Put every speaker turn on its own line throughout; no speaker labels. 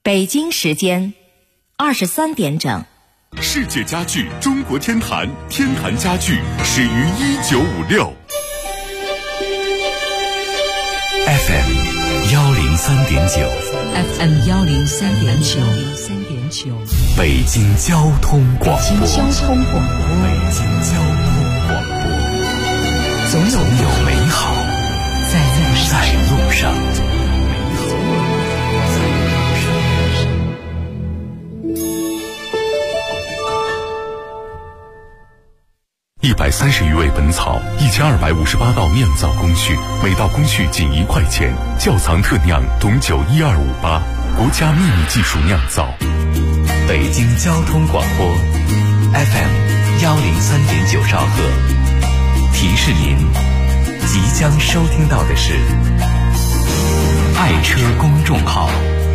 北京时间23点整。
世界家具中国天坛，天坛家具始于1956。
FM 103.9
FM 103.9
北京交通广播。
北京交通广播。
总有美好在路上。130余味本草，1258道酿造工序，每道工序仅1块钱。窖藏特酿董酒12588，国家秘密技术酿造。北京交通广播 FM 103.9兆赫。提示您，即将收听到的是爱车公众号。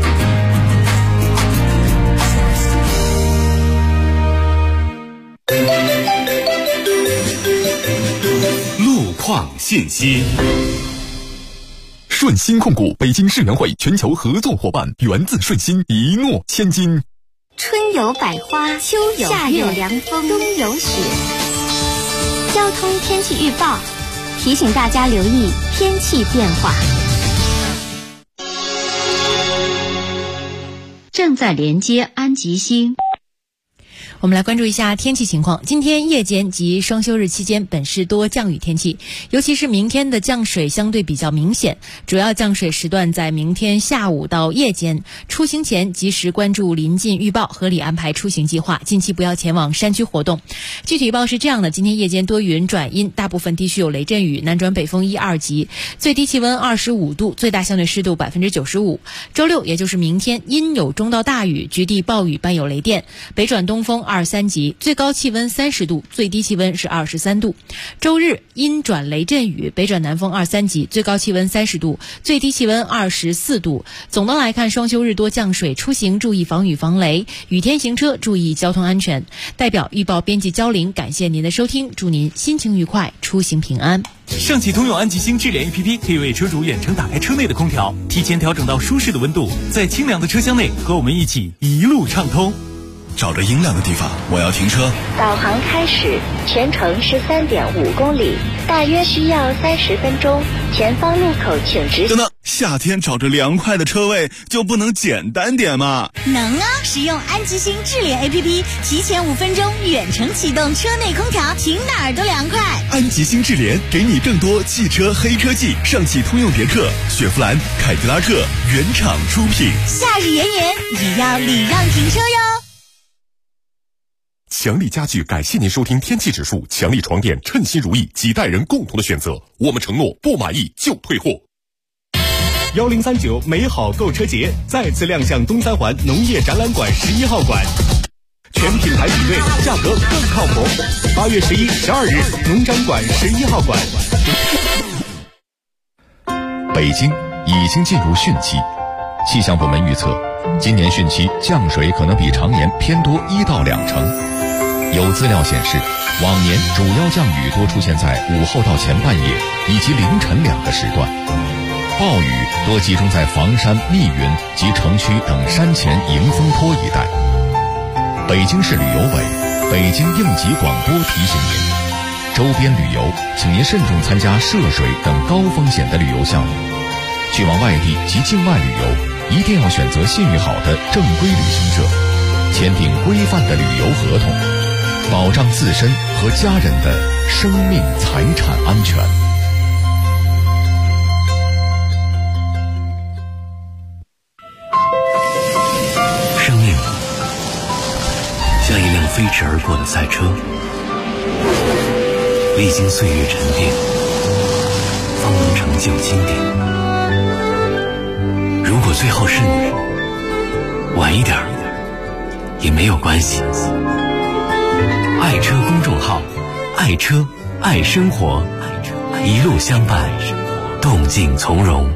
路况信息。
顺鑫控股北京世园会全球合作伙伴，源自顺鑫，一诺千金。
春有百花，秋有夏有凉风，冬有雪。交通天气预报提醒大家留意天气变化。
正在连接安吉星。
我们来关注一下天气情况。今天夜间及双休日期间，本市多降雨天气，尤其是明天的降水相对比较明显，主要降水时段在明天下午到夜间。出行前及时关注临近预报，合理安排出行计划，近期不要前往山区活动。具体预报是这样的：今天夜间多云转阴，大部分地区有雷阵雨，南转北风1、2级，最低气温25度，最大相对湿度95%。周六也就是明天，阴有中到大雨，局地暴雨伴有雷电，北转东风2、3级，最高气温30度，最低气温是23度。周日阴转雷阵雨，北转南风2、3级，最高气温30度，最低气温24度。总的来看，双休日多降水，出行注意防雨防雷，雨天行车注意交通安全。代表预报编辑焦玲，感谢您的收听，祝您心情愉快，出行平安。
上汽通用安吉星智联 APP 可以为车主远程打开车内的空调，提前调整到舒适的温度，在清凉的车厢内和我们一起一路畅通。
找着阴凉的地方，我要停车。
导航开始，全程是3.5公里，大约需要30分钟。前方路口请直。
等等，夏天找着凉快的车位就不能简单点吗？
能啊！使用安吉星智联 APP， 提前5分钟远程启动车内空调，停哪儿都凉快。
安吉星智联给你更多汽车黑科技，上汽通用别克、雪佛兰、凯迪拉克原厂出品。
夏日炎炎，也要礼让停车哟。
强力家具感谢您收听天气指数，强力床垫称心如意，几代人共同的选择，我们承诺不满意就退货。
1039美好购车节再次亮相东三环农业展览馆11号馆，全品牌比对，价格更靠谱。8月11、12日，农展馆11号馆。
北京已经进入汛期，气象部门预测，今年汛期降水可能比常年偏多1到2成。有资料显示，往年主要降雨多出现在午后到前半夜以及凌晨2个时段，暴雨多集中在房山、密云及城区等山前迎风坡一带。北京市旅游委、北京应急广播提醒您，周边旅游请您慎重参加涉水等高风险的旅游项目，去往外地及境外旅游一定要选择信誉好的正规旅行社，签订规范的旅游合同，保障自身和家人的生命财产安全。 生命像一辆飞驰而过的赛车，历经岁月沉淀，方能成就经典。如果最后是你，晚一点也没有关系。爱车公众号，爱车爱生活，一路相伴，动静从容。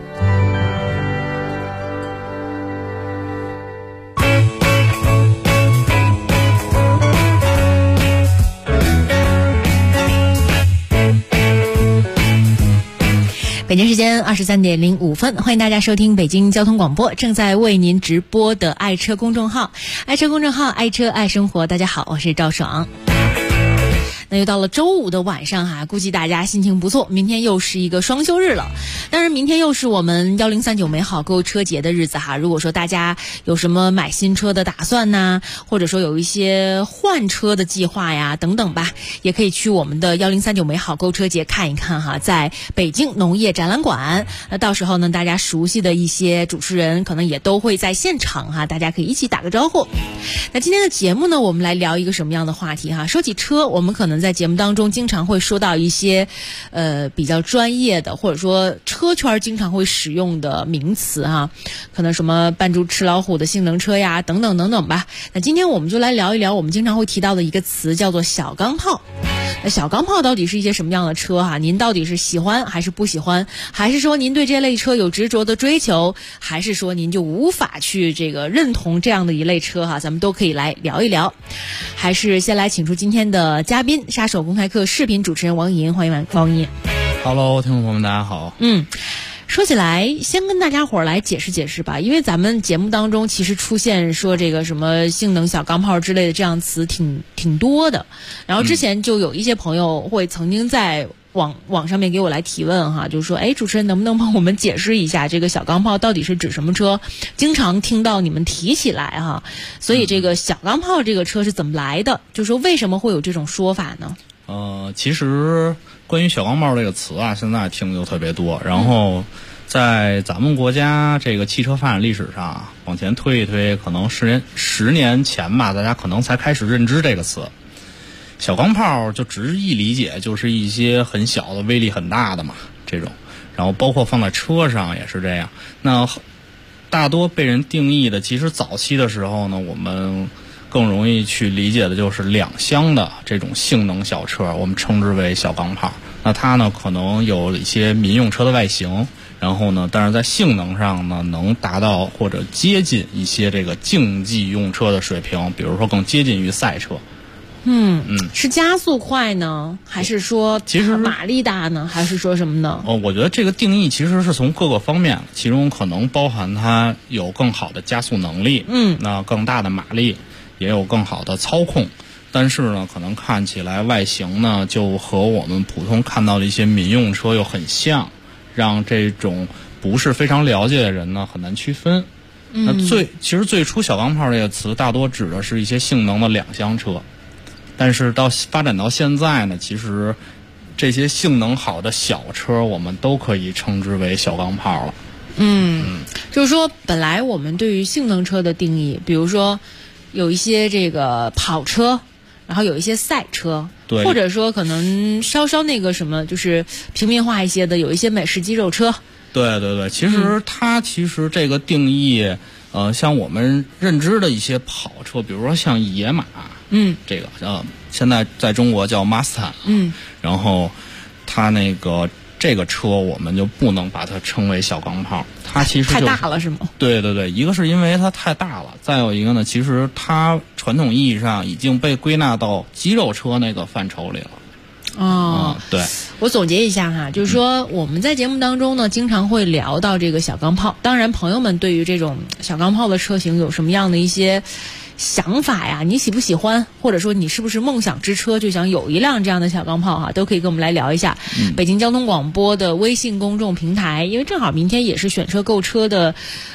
北京时间23:05，欢迎大家收听北京交通广播正在为您直播的爱车公众号，爱车公众号，爱车爱生活。大家好，我是赵爽。那又到了周五的晚上哈，估计大家心情不错，明天又是一个双休日了。当然明天又是我们1039美好购车节的日子哈。如果说大家有什么买新车的打算呐，或者说有一些换车的计划呀等等吧，也可以去我们的1039美好购车节看一看哈，在北京农业展览馆。那到时候呢，大家熟悉的一些主持人可能也都会在现场哈，大家可以一起打个招呼。那今天的节目呢，我们来聊一个什么样的话题哈？说起车，我们可能在节目当中经常会说到一些比较专业的，或者说车圈经常会使用的名词哈，可能什么扮猪吃老虎的性能车呀等等等等吧。那今天我们就来聊一聊我们经常会提到的一个词，叫做小钢炮。那小钢炮到底是一些什么样的车哈？您到底是喜欢还是不喜欢？还是说您对这类车有执着的追求？还是说您就无法去这个认同这样的一类车哈？咱们都可以来聊一聊。还是先来请出今天的嘉宾，杀手公开课视频主持人王银，欢迎王银。
Hello， 听众朋友们，大家好。
说起来，先跟大家伙儿来解释解释吧，因为咱们节目当中其实出现说这个什么性能小钢炮之类的这样词挺多的，然后之前就有一些朋友会曾经在网上面给我来提问哈，就是说，主持人能不能帮我们解释一下这个小钢炮到底是指什么车？经常听到你们提起来哈，所以这个小钢炮这个车是怎么来的？就是说为什么会有这种说法呢？
其实关于小钢炮这个词啊，现在听的就特别多，然后在咱们国家这个汽车发展历史上往前推一推，可能10年前吧，大家可能才开始认知这个词。小钢炮就直译理解就是一些很小的威力很大的嘛，这种，然后包括放在车上也是这样。那大多被人定义的，其实早期的时候呢，我们更容易去理解的就是2厢的这种性能小车，我们称之为小钢炮。那它呢可能有一些民用车的外形，然后呢但是在性能上呢能达到或者接近一些这个竞技用车的水平，比如说更接近于赛车。
是加速快呢，还是说其实马力大呢，还是说什么呢？
我觉得这个定义其实是从各个方面，其中可能包含它有更好的加速能力，那更大的马力，也有更好的操控，但是呢可能看起来外形呢就和我们普通看到的一些民用车又很像，让这种不是非常了解的人呢很难区分。那其实最初小钢炮这个词大多指的是一些性能的2厢车，但是发展到现在呢，其实这些性能好的小车我们都可以称之为小钢炮了。
就是说本来我们对于性能车的定义，比如说有一些这个跑车，然后有一些赛车，
对，
或者说可能稍那个什么就是平民化一些的，有一些美式肌肉车。
对，其实它这个定义像我们认知的一些跑车，比如说像野马，这个现在在中国叫 Mustang，然后它这个车我们就不能把它称为小钢炮，它其实
太大了是吗？
对，一个是因为它太大了，再有一个呢，其实它传统意义上已经被归纳到肌肉车那个范畴里了。对，
我总结一下哈，就是说我们在节目当中呢经常会聊到这个小钢炮，当然朋友们对于这种小钢炮的车型有什么样的一些想法呀，你喜不喜欢，或者说你是不是梦想之车就想有一辆这样的小钢炮哈，都可以跟我们来聊一下。北京交通广播的微信公众平台，因为正好明天也是选车购车的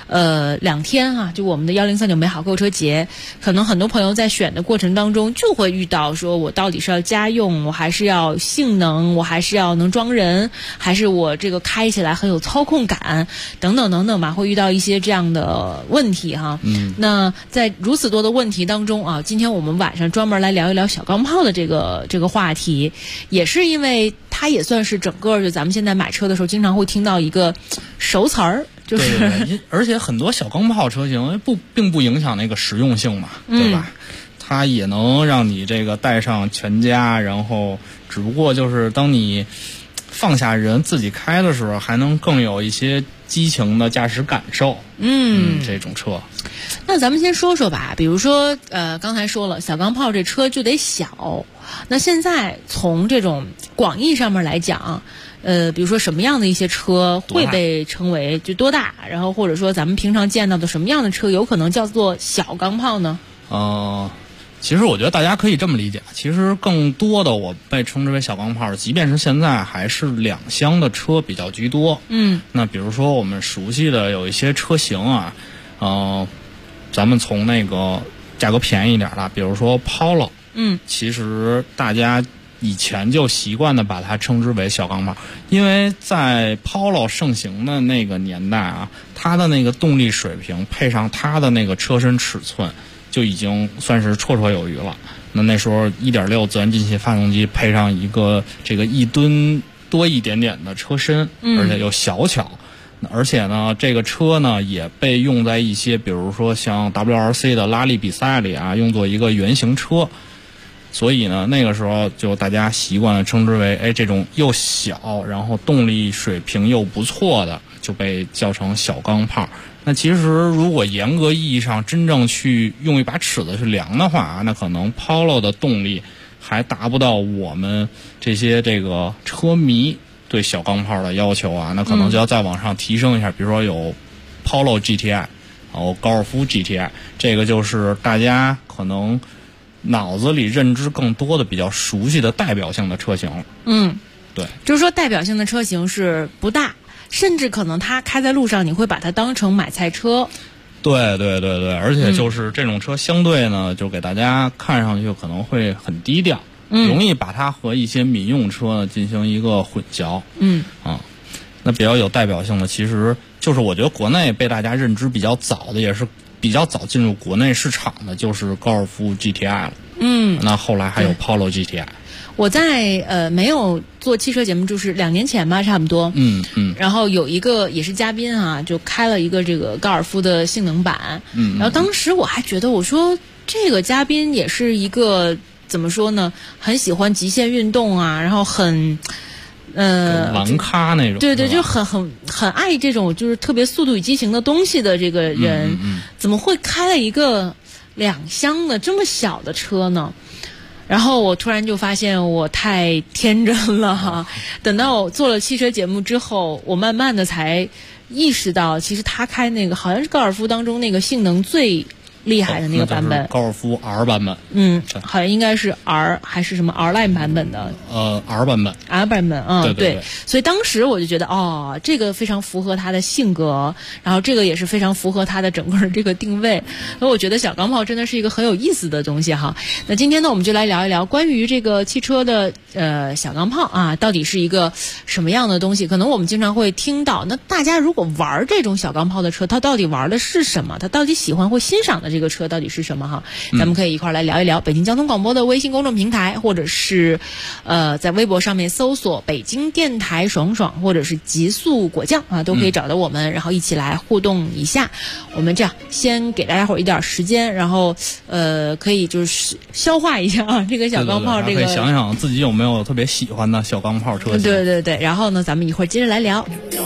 2天哈，就我们的1039美好购车节，可能很多朋友在选的过程当中就会遇到说我到底是要家用，我还是要性能，我还是要能装人，还是我这个开起来很有操控感等等吧，会遇到一些这样的问题哈。那在如此多的问题当中啊，今天我们晚上专门来聊一聊小钢炮的这个话题，也是因为它也算是整个就咱们现在买车的时候经常会听到一个熟词儿，就是
对，而且很多小钢炮车型并不影响那个实用性嘛，对吧？它也能让你这个带上全家，然后只不过就是当你放下人自己开的时候，还能更有一些激情的驾驶感受。这种车。
那咱们先说说吧，比如说刚才说了小钢炮这车就得小，那现在从这种广义上面来讲， 比如说什么样的一些车会被称为就多大，然后或者说咱们平常见到的什么样的车有可能叫做小钢炮呢？
其实我觉得大家可以这么理解，其实更多的我被称之为小钢炮，即便是现在还是2厢的车比较居多。那比如说我们熟悉的有一些车型啊，咱们从那个价格便宜一点的，比如说 Polo，其实大家以前就习惯的把它称之为小钢炮，因为在 Polo 盛行的那个年代啊，它的那个动力水平配上它的那个车身尺寸，就已经算是绰绰有余了。那时候 1.6 自然进气发动机配上一个这个1吨多一点点的车身，而且又小巧。而且呢，这个车呢也被用在一些比如说像 WRC 的拉力比赛里啊，用作一个原型车。所以呢，那个时候就大家习惯了称之为这种又小然后动力水平又不错的就被叫成小钢炮。那其实如果严格意义上真正去用一把尺子去量的话，那可能 Polo 的动力还达不到我们这些这个车迷对小钢炮的要求啊，那可能就要再往上提升一下，比如说有 Polo GTI， 然后高尔夫 GTI， 这个就是大家可能脑子里认知更多的比较熟悉的代表性的车型。对，
就是说代表性的车型是不大，甚至可能它开在路上你会把它当成买菜车。
对，而且就是这种车相对呢，就给大家看上去可能会很低调，容易把它和一些民用车呢进行一个混淆。那比较有代表性的，其实就是我觉得国内被大家认知比较早的，也是比较早进入国内市场的，就是高尔夫 GTI 了。那后来还有 Polo GTI。
我在没有做汽车节目，就是2年前吧，差不多。然后有一个也是嘉宾啊，就开了一个这个高尔夫的性能版。然后当时我还觉得，我说这个嘉宾也是一个怎么说呢，很喜欢极限运动啊，然后很
玩咖那种。
对，就很爱这种就是特别速度与激情的东西的这个人，怎么会开了一个2厢的这么小的车呢？然后我突然就发现我太天真了哈。等到我做了汽车节目之后，我慢慢的才意识到，其实他开那个好像是高尔夫当中那个性能最厉害的那个版本，
高尔夫 R 版本。
好像应该是 R 还是什么 R Line 版本的。
R 版本。
R 版本，对。所以当时我就觉得，这个非常符合他的性格，然后这个也是非常符合他的整个这个定位。所以我觉得小钢炮真的是一个很有意思的东西哈。那今天呢，我们就来聊一聊关于这个汽车的小钢炮啊，到底是一个什么样的东西？可能我们经常会听到，那大家如果玩这种小钢炮的车，他到底玩的是什么？他到底喜欢或欣赏的这个车到底是什么哈？咱们可以一块来聊一聊。北京交通广播的微信公众平台，或者是在微博上面搜索北京电台爽爽，或者是极速果酱啊，都可以找到我们，然后一起来互动一下。我们这样先给大家伙一点时间，然后可以就是消化一下啊这个小钢炮，这个
可以想想自己有没有特别喜欢的小钢炮车型。
对，然后呢，咱们一会儿接着来聊。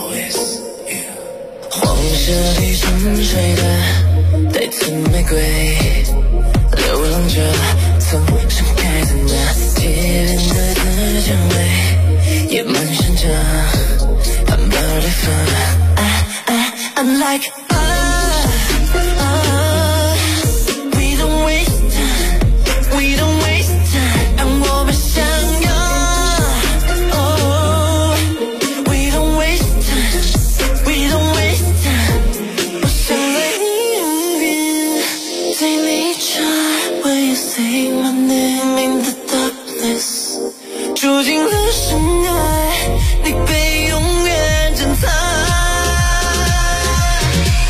黄沙里沉睡的带刺玫瑰，流浪着曾盛开的那街边的蔷薇，也满身着斑马的发。I'm like we don't waste time, we don't waste time， 让我们相拥。We don't waste time, we don't waste time， 我想为你永远对你唱。When you say my name in the darkness， 住进了深海，你被永远珍藏。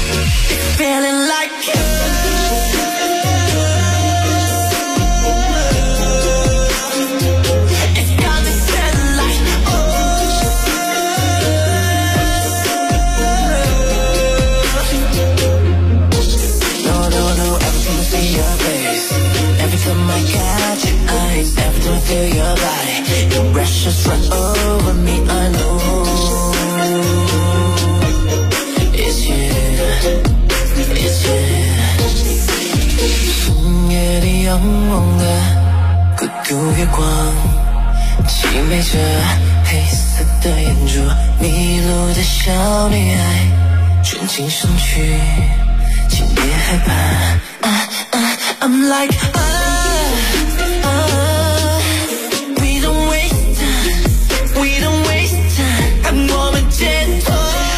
迷路的小女孩，纯情上去，请别害怕。I'm like we don't waste time, we don't waste time， 我们解脱。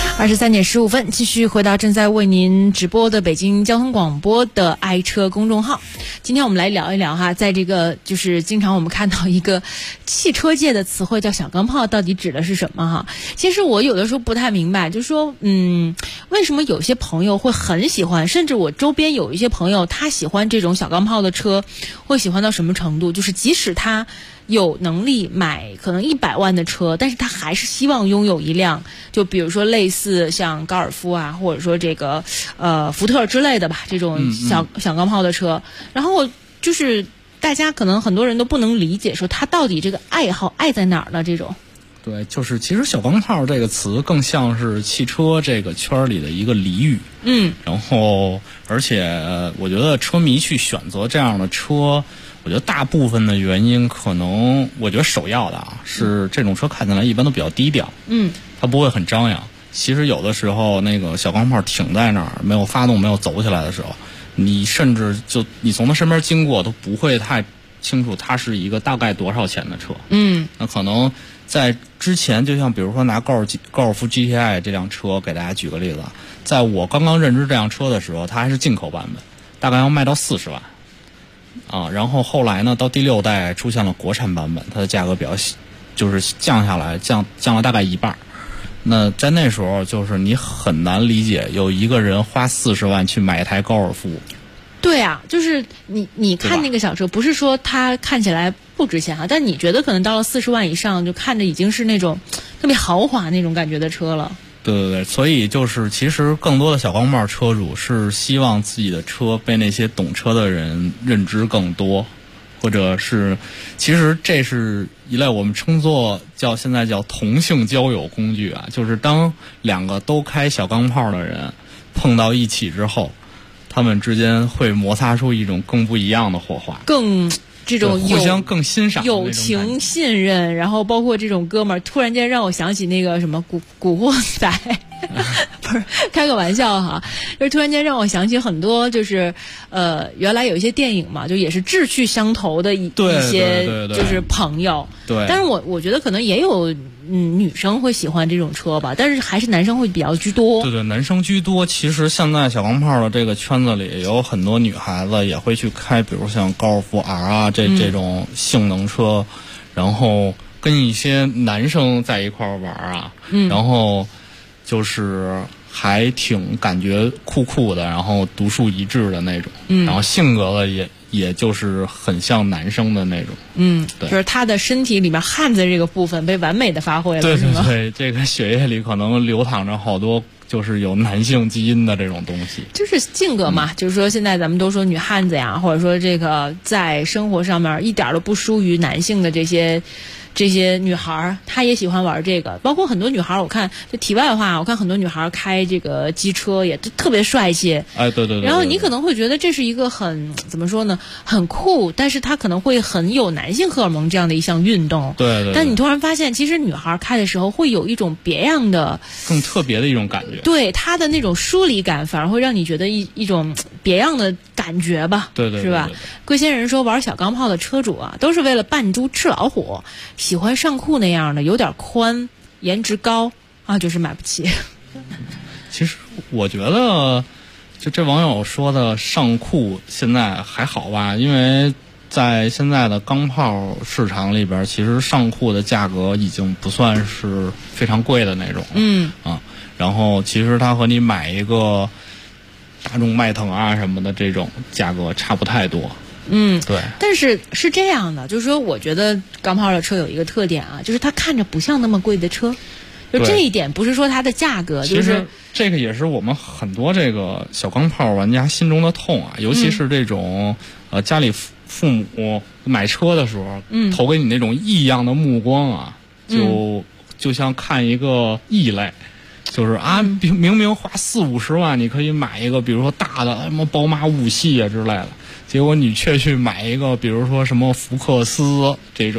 23:15，继续回到正在为您直播的北京交通广播的爱车公众号。今天我们来聊一聊哈，在这个就是经常我们看到一个汽车界的词汇叫小钢炮，到底指的是什么哈？其实我有的时候不太明白，就是说为什么有些朋友会很喜欢，甚至我周边有一些朋友他喜欢这种小钢炮的车，会喜欢到什么程度，就是即使他有能力买可能100万的车，但是他还是希望拥有一辆，就比如说类似像高尔夫啊，或者说这个福特之类的吧，这种小钢炮的车。然后就是大家可能很多人都不能理解，说他到底这个爱好爱在哪儿呢？这种。
对，就是其实小钢炮这个词更像是汽车这个圈里的一个俚语。然后而且我觉得车迷去选择这样的车，我觉得大部分的原因可能，我觉得首要的是这种车看起来一般都比较低调，它不会很张扬。其实有的时候那个小钢炮停在那儿，没有发动没有走起来的时候，你甚至就你从它身边经过都不会太清楚它是一个大概多少钱的车。那可能在之前，就像比如说拿高尔夫 GTI 这辆车给大家举个例子，在我刚刚认知这辆车的时候，它还是进口版本，大概要卖到40万。然后后来呢，到第6代出现了国产版本，它的价格比较就是降下来，降了大概一半。那在那时候，就是你很难理解有一个人花40万去买一台高尔夫。
对啊，就是你看那个小车，不是说它看起来不值钱哈，但你觉得可能到了40万以上，就看着已经是那种特别豪华那种感觉的车了。
对，所以就是其实更多的小钢炮车主是希望自己的车被那些懂车的人认知更多，或者是其实这是一类我们称作现在叫同性交友工具啊，就是当两个都开小钢炮的人碰到一起之后，他们之间会摩擦出一种更不一样的火花，
更这种
互相更欣赏
友情信任，然后包括这种哥们儿，突然间让我想起那个什么古惑仔不是开个玩笑哈，就是突然间让我想起很多，就是原来有一些电影嘛，就也是志趣相投的一些就是朋友。对，但是我觉得可能也有女生会喜欢这种车吧，但是还是男生会比较居多。
对，男生居多。其实现在小钢炮的这个圈子里有很多女孩子也会去开，比如像高尔夫 R 啊这种性能车，然后跟一些男生在一块玩啊，然后就是还挺感觉酷的，然后独树一帜的那种，然后性格的也就是很像男生的那种。对，
就是他的身体里面汉子这个部分被完美的发挥了。
对，这个血液里可能流淌着好多就是有男性基因的这种东西，
就是性格嘛。就是说现在咱们都说女汉子呀，或者说这个在生活上面一点都不输于男性的这些女孩，她也喜欢玩这个。包括很多女孩，我看就题外话，我看很多女孩开这个机车也特别帅气。
对。
然后你可能会觉得这是一个很怎么说呢，很酷，但是它可能会很有男性荷尔蒙这样的一项运动。
对。
但你突然发现，其实女孩开的时候会有一种别样的、
更特别的一种感觉。
对，她的那种疏离感，反而会让你觉得一种别样的感觉吧。
对，
是吧？贵先人说，玩小钢炮的车主啊，都是为了扮猪吃老虎。喜欢上库那样的，有点宽，颜值高啊，就是买不起。
其实我觉得，就这网友说的上库现在还好吧，因为在现在的钢炮市场里边，其实上库的价格已经不算是非常贵的那种。然后其实它和你买一个大众迈腾啊什么的这种价格差不太多。对。
但是是这样的，就是说，我觉得钢炮的车有一个特点啊，就是它看着不像那么贵的车。就这一点不是说它的价格，就是
这个也是我们很多这个小钢炮玩家心中的痛啊，尤其是这种家里父母买车的时候，投给你那种异样的目光啊，就像看一个异类。就是明明花40-50万你可以买一个比如说大的什么宝马5系啊之类的，结果你却去买一个比如说什么福克斯这种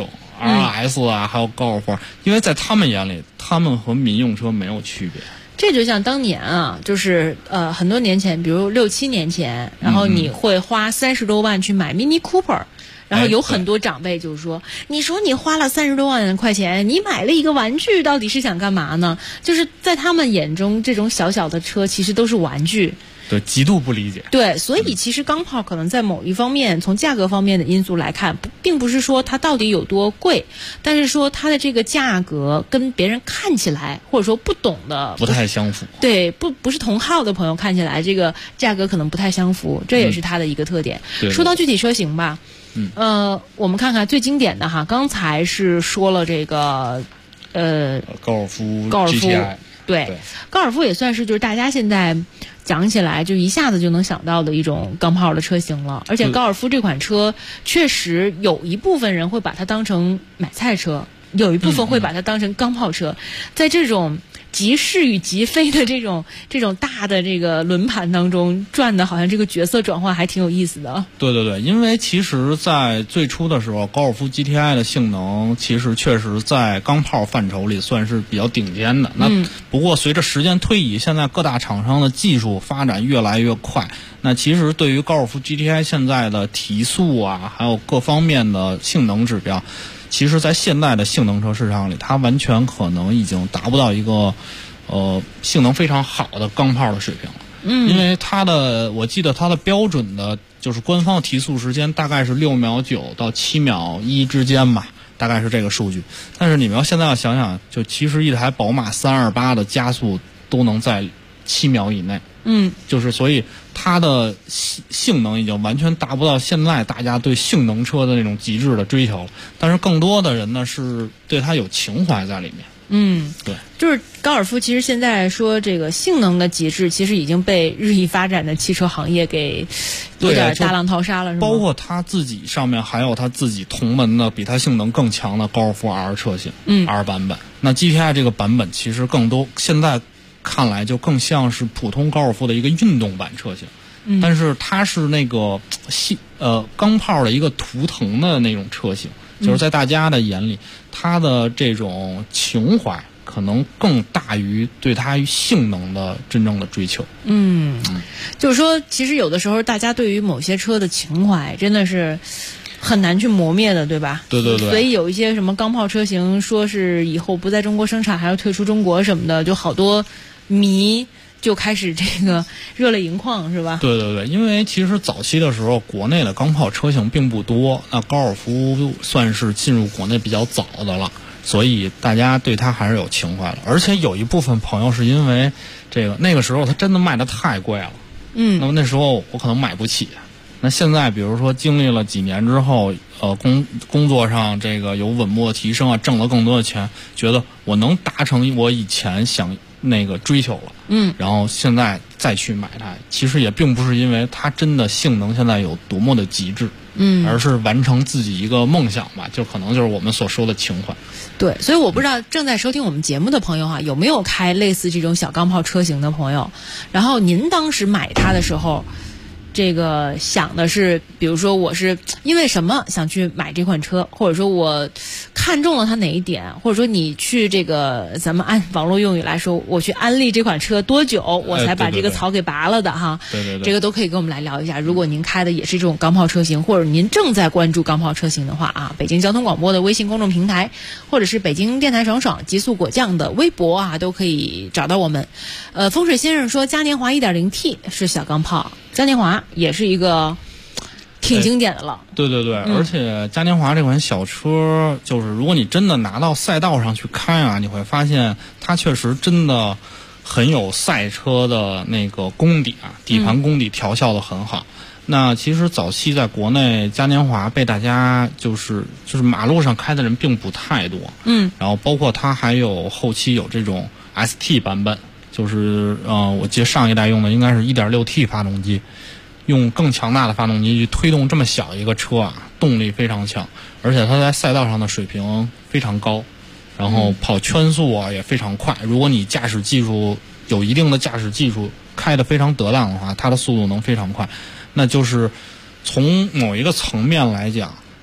RS 啊，还有高尔夫，因为在他们眼里，他们和民用车没有区别。
这就像当年啊，就是很多年前，比如6、7年前，然后你会花30多万去买 Mini Cooper。然后有很多长辈就是说，你说你花了30多万块钱，你买了一个玩具，到底是想干嘛呢？就是在他们眼中，这种小小的车其实都是玩具。
对，极度不理解。
对，所以其实钢炮可能在某一方面，从价格方面的因素来看，并不是说它到底有多贵，但是说它的这个价格跟别人看起来，或者说不懂的
不太相符。
对，不是同号的朋友看起来这个价格可能不太相符，这也是它的一个特点。说到具体车型吧。我们看看最经典的哈，刚才是说了这个，
高尔夫
GTI， 对，高尔夫也算是就是大家现在讲起来就一下子就能想到的一种钢炮的车型了。而且高尔夫这款车确实有一部分人会把它当成买菜车，有一部分会把它当成钢炮车，在这种极是与极非的这种大的这个轮盘当中转的，好像这个角色转换还挺有意思的。
对对对，因为其实在最初的时候，高尔夫 GTI 的性能其实确实在钢炮范畴里算是比较顶尖的。那不过随着时间推移，现在各大厂商的技术发展越来越快，那其实对于高尔夫 GTI 现在的提速啊，还有各方面的性能指标，其实在现代的性能车市场里，它完全可能已经达不到一个性能非常好的钢炮的水平了。因为我记得它的标准的就是官方提速时间大概是6秒9到7秒1之间吧，大概是这个数据。但是你们现在要想想，就其实一台宝马328的加速都能在7秒以内。就是所以它的性能已经完全达不到现在大家对性能车的那种极致的追求了。但是更多的人呢是对它有情怀在里面。对，
就是高尔夫其实现在说这个性能的极致，其实已经被日益发展的汽车行业给有点大浪淘沙了，是吗？
包括他自己上面还有他自己同门的比他性能更强的高尔夫 R 车型，R 版本。那 GTI 这个版本其实更多现在看来就更像是普通高尔夫的一个运动版车型。但是它是那个钢炮的一个图腾的那种车型，就是在大家的眼里，它的这种情怀可能更大于对它性能的真正的追求。
就是说，其实有的时候大家对于某些车的情怀真的是很难去磨灭的，对吧？
对对对。
所以有一些什么钢炮车型说是以后不在中国生产，还要退出中国什么的，就好多迷就开始这个热泪盈眶，是吧？
对对对，因为其实早期的时候，国内的钢炮车型并不多，那高尔夫算是进入国内比较早的了，所以大家对它还是有情怀了。而且有一部分朋友是因为那个时候它真的卖的太贵了，那么那时候我可能买不起。那现在比如说经历了几年之后，工作上这个有稳步的提升啊，挣了更多的钱，觉得我能达成我以前想追求了，然后现在再去买它，其实也并不是因为它真的性能现在有多么的极致，而是完成自己一个梦想吧，就可能就是我们所说的情怀。
对，所以我不知道正在收听我们节目的朋友哈，有没有开类似这种小钢炮车型的朋友，然后您当时买它的时候，这个想的是，比如说我是因为什么想去买这款车，或者说我看中了它哪一点，或者说你去这个咱们按网络用语来说，我去安利这款车多久我才把这个草给拔了的哈。
对，
这个都可以跟我们来聊一下。如果您开的也是这种钢炮车型，或者您正在关注钢炮车型的话啊，北京交通广播的微信公众平台，或者是北京电台爽爽极速果酱的微博啊，都可以找到我们。风水先生说嘉年华 1.0T 是小钢炮，嘉年华也是一个挺经典的了。
对对对，而且嘉年华这款小车，就是如果你真的拿到赛道上去开啊，你会发现它确实真的很有赛车的那个功底啊，底盘功底调校的很好。那其实早期在国内嘉年华被大家就是马路上开的人并不太多，然后包括它还有后期有这种 ST 版本，就是我记得上一代用的应该是 1.6T 发动机，用更强大的发动机去推动这么小一个车啊，动力非常强，而且它在赛道上的水平非常高，然后跑圈速啊也非常快。如果你驾驶技术有一定的驾驶技术，开得非常得当的话，它的速度能非常快。那就是从某一个层面来讲，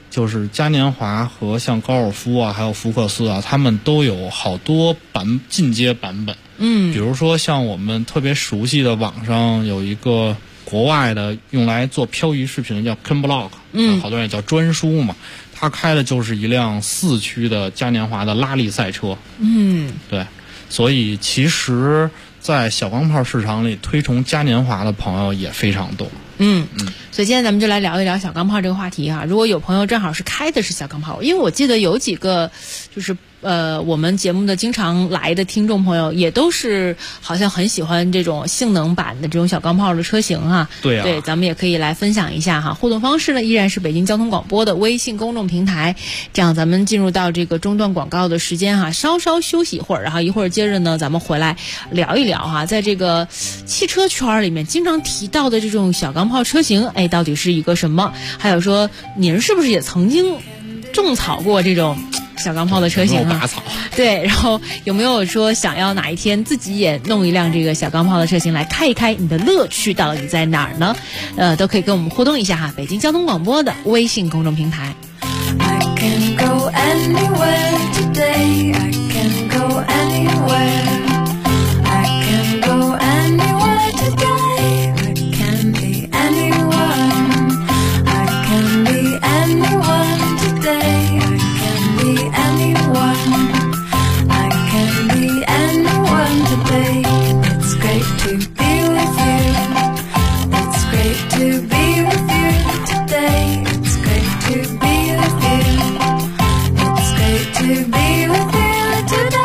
就是嘉年华和像高尔夫啊，还有福克斯啊，他们都有好多进阶版本。比如说像我们特别熟悉的网上有一个国外的用来做漂移视频的叫 Ken Block， 好多人也叫专书嘛。他开的就是一辆4驱的嘉年华的拉力赛车。对，所以其实在小钢炮市场里推崇嘉年华的朋友也非常多。
所以今天咱们就来聊一聊小钢炮这个话题哈。如果有朋友正好是开的是小钢炮，因为我记得有几个就是我们节目的经常来的听众朋友也都是好像很喜欢这种性能版的这种小钢炮的车型哈。
对啊，
对，咱们也可以来分享一下哈。互动方式呢依然是北京交通广播的微信公众平台。这样咱们进入到这个中断广告的时间哈，稍稍休息一会儿，然后一会儿接着呢咱们回来聊一聊哈，在这个汽车圈里面经常提到的这种小钢炮车型，到底是一个什么？还有说您是不是也曾经种草过这种小钢炮的车型啊？对，然后有没有说想要哪一天自己也弄一辆这个小钢炮的车型来开一开？你的乐趣到底在哪儿呢？都可以跟我们互动一下哈。北京交通广播的微信公众平台。
I can go anywhere today. I can go anywhere. I can go anywhere today. I can be anyone. I can be anyone today. I can be anyone. I can be anyone today. It's great to be with you. It's great to be with you today. It's great to be with you. It's great to be with you today.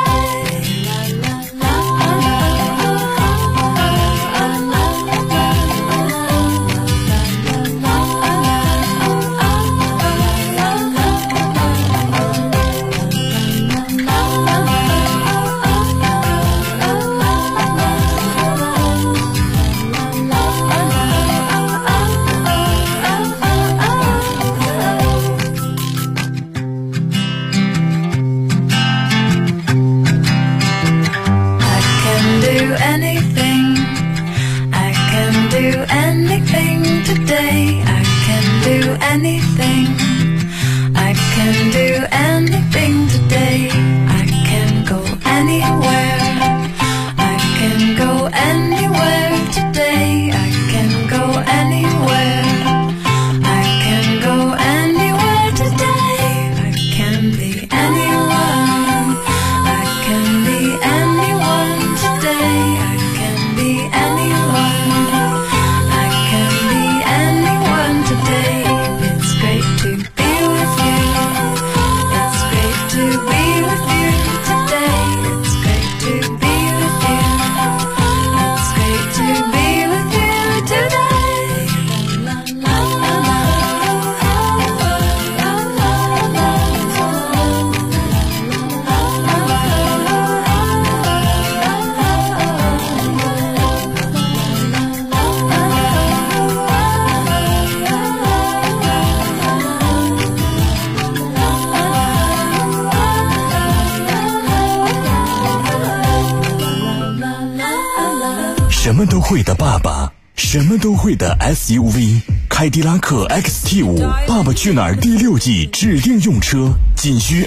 什么都会的爸爸，什么都会的 SUV， 凯迪拉克 XT5 爸爸去哪儿第6季指定用车，仅需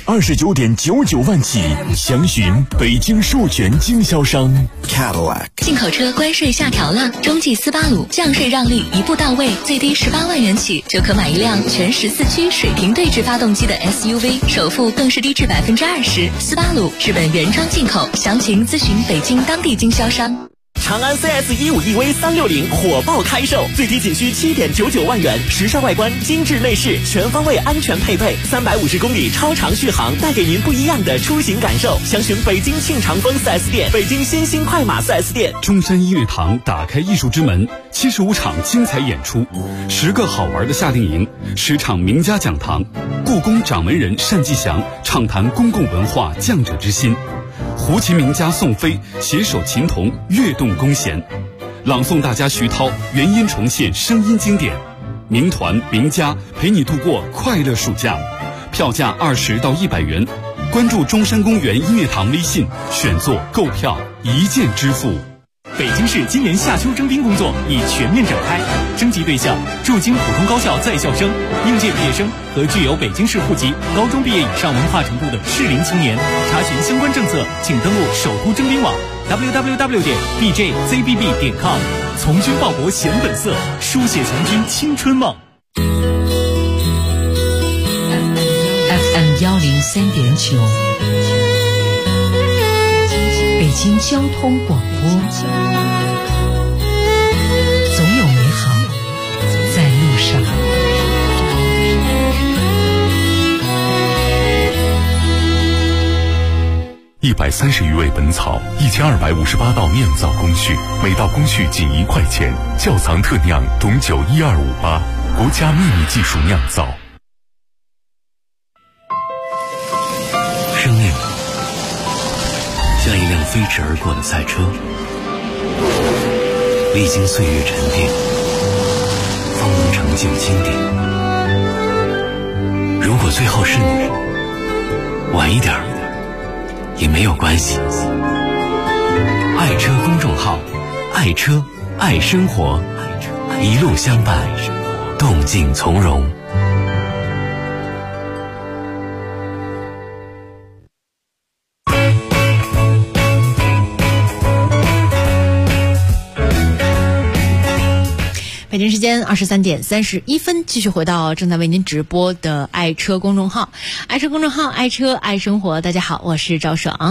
29.99万起，详询北京授权经销商 Cadillac。
进口车关税下调了，中继斯巴鲁降税让利一步到位，最低18万元起就可买一辆全14驱水平对置发动机的 SUV， 首付更是低至20%。斯巴鲁日本原装进口，详情咨询北京当地经销商。
长安 CS15EV 360火爆开售，最低仅需7.99万元，时尚外观，精致内饰，全方位安全配备，350公里超长续航，带给您不一样的出行感受。详询北京庆长丰 4S 店、北京新兴快马 4S 店。
中山音乐堂打开艺术之门，75场精彩演出，10个好玩的夏令营，10场名家讲堂，故宫掌门人单霁翔畅谈公共文化匠者之心。胡琴名家宋飞携手琴童跃动弓弦，朗诵大家徐涛原音重现声音经典，名团名家陪你度过快乐暑假，票价20到100元。关注中山公园音乐堂微信，选座购票一键支付。
北京市今年夏秋征兵工作已全面展开，征集对象驻京普通高校在校生、应届毕业生和具有北京市户籍、高中毕业以上文化程度的适龄青年。查询相关政策，请登录首都征兵网 www.bjzbb.com。从军报国显本色，书写从军青春梦。
FM 103.9，北京交通广播，总有美好在路上。
130余味本草，1258道酿造工序，每道工序仅1块钱。窖藏特酿董酒12588，国家秘密技术酿造。
生命像一辆飞驰而过的赛车，历经岁月沉淀，方能成就经典。如果最后是你，晚一点也没有关系。爱车公众号，爱车爱生活，一路相伴，动静从容。
北京时间23点31分，继续回到正在为您直播的爱车公众号，爱车公众号，爱车爱生活。大家好，我是赵爽。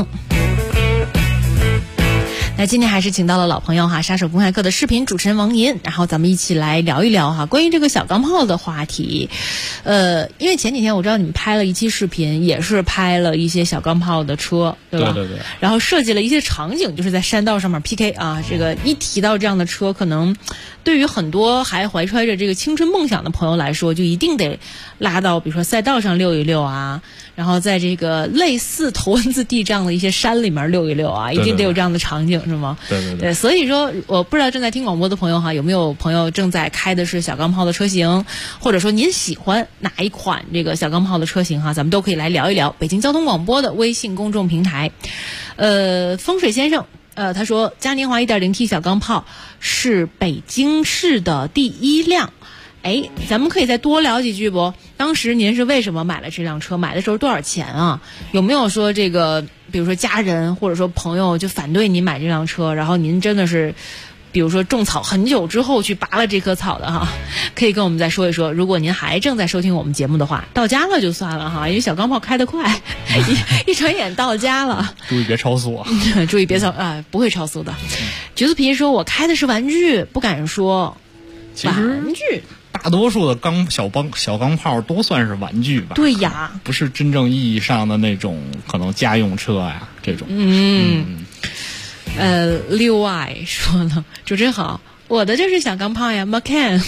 那今天还是请到了老朋友哈，杀手公开课的视频主持人王银，然后咱们一起来聊一聊哈，关于这个小钢炮的话题。因为前几天我知道你们拍了一期视频，也是拍了一些小钢炮的车，对吧？对。然后设计了一些场景，就是在山道上面 PK 啊。这个一提到这样的车，可能对于很多还怀揣着这个青春梦想的朋友来说，就一定得拉到比如说赛道上溜一溜啊，然后在这个类似头文字 D 这样的一些山里面溜一溜啊，一定得有这样的场景。是吗？对，所以说我不知道正在听广播的朋友哈，有没有朋友正在开的是小钢炮的车型，或者说您喜欢哪一款这个小钢炮的车型哈，咱们都可以来聊一聊。北京交通广播的微信公众平台，风水先生他说嘉年华 1.0T 小钢炮是北京市的第1辆。咱们可以再多聊几句不？当时您是为什么买了这辆车？买的时候多少钱啊？有没有说这个，比如说家人或者说朋友就反对您买这辆车，然后您真的是，比如说种草很久之后去拔了这棵草的哈？可以跟我们再说一说。如果您还正在收听我们节目的话，到家了就算了哈，因为小钢炮开得快，一转眼到家了。
注意别超速啊！
注意别超啊，不会超速的。橘子皮说：“我开的是玩具，不敢说。”
其实
玩具。
大多数的小钢炮都算是玩具吧？
对呀，
不是真正意义上的那种可能家用车呀这种。
六爱说了，主持人好，我的就是小钢炮呀，Macan。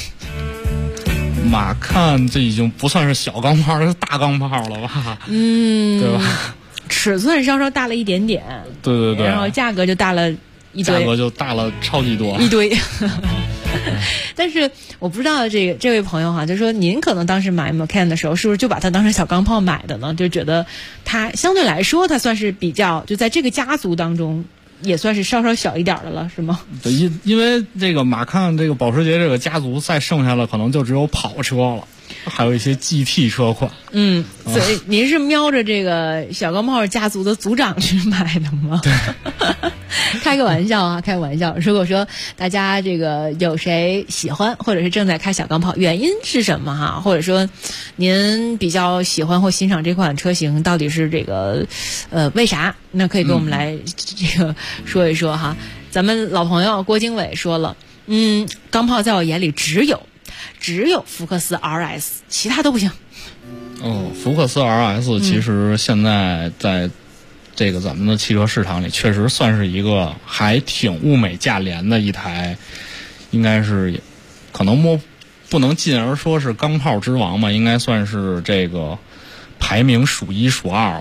这已经不算是小钢炮，是大钢炮了吧？对吧？
尺寸稍稍大了一点点。
对。
然后价格就大了一堆。
价格就大了超级多。
一堆。但是我不知道这位朋友哈，就说您可能当时买 Macan 的时候，是不是就把它当成小钢炮买的呢？就觉得它相对来说，它算是比较就在这个家族当中，也算是稍稍小一点的了，是吗？
对，因为这个马看这个保时捷这个家族，再剩下了可能就只有跑车了，还有一些 GT 车款。
所以您是瞄着这个小钢炮家族的族长去买的吗？
对。
开个玩笑啊，开个玩笑。如果说大家这个有谁喜欢或者是正在开小钢炮，原因是什么哈？或者说您比较喜欢或欣赏这款车型，到底是这个为啥？那可以跟我们来这个说一说哈。咱们老朋友郭经纬说了，钢炮在我眼里只有福克斯 RS， 其他都不行。
福克斯 RS 其实现在在这个咱们的汽车市场里，确实算是一个还挺物美价廉的一台，应该是可能不能进而说是钢炮之王嘛，应该算是这个排名数1数2了。